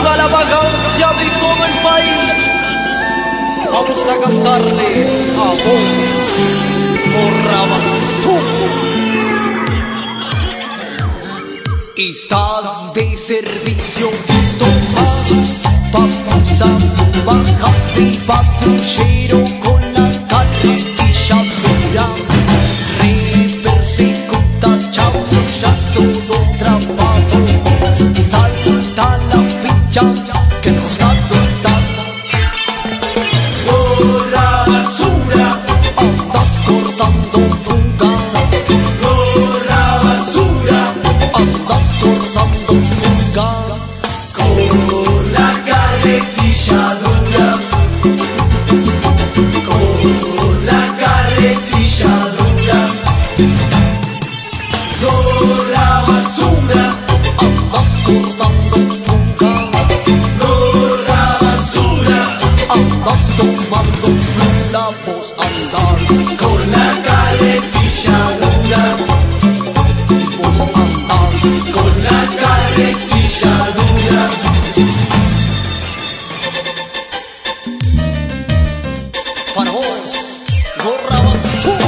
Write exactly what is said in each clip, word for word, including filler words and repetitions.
viva la vagancia de todo el país. Vamos a cantarle a vos, Borrabazuco. Estás de servicio y tomas papusa, bajas de patrullero con la carretilla dura. Repersecuta, chamulla todo trabado. Salta la ficha que nos da tu estado. Borra basura, Andas cortando fuga. borra basura, Andas cortando fuga. con la carretilla dura, con la carretilla dura. Borra basura, Andas cortando fuga. borra basura, Andas tomando fuga. Vos andás, con la carretilla dura, vos andás. con la carretilla dura. Para vos, Borrabazuco.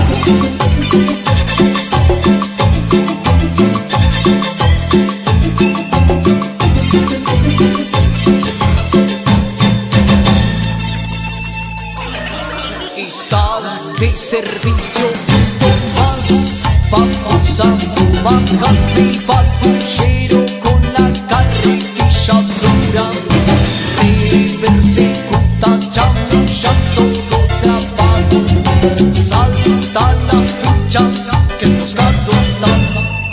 Estás de servicio, tomas papusa, bajas de patrullero con la carretilla dura. Repersecuta, chamulla todo trabado. Salta la ficha que los gatos están.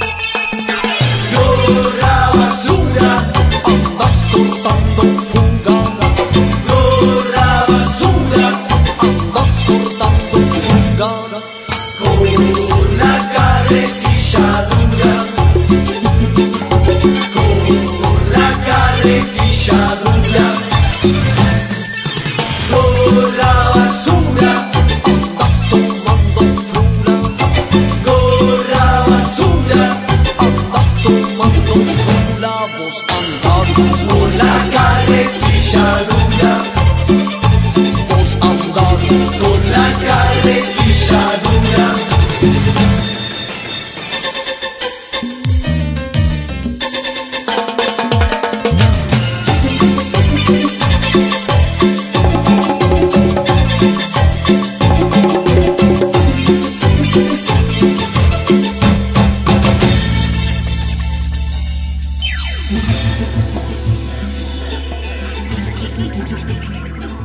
Borra basura, Andas cortando fuga. borra basura, Andas cortando fuga. con la carretilla dura, con la carretilla dura. Borra basura, Andas tomando fuga. borra basura, Andas tomando fuga. Vos andás, con la carretilla dura, vos andás. con la carretilla dura. Thank you.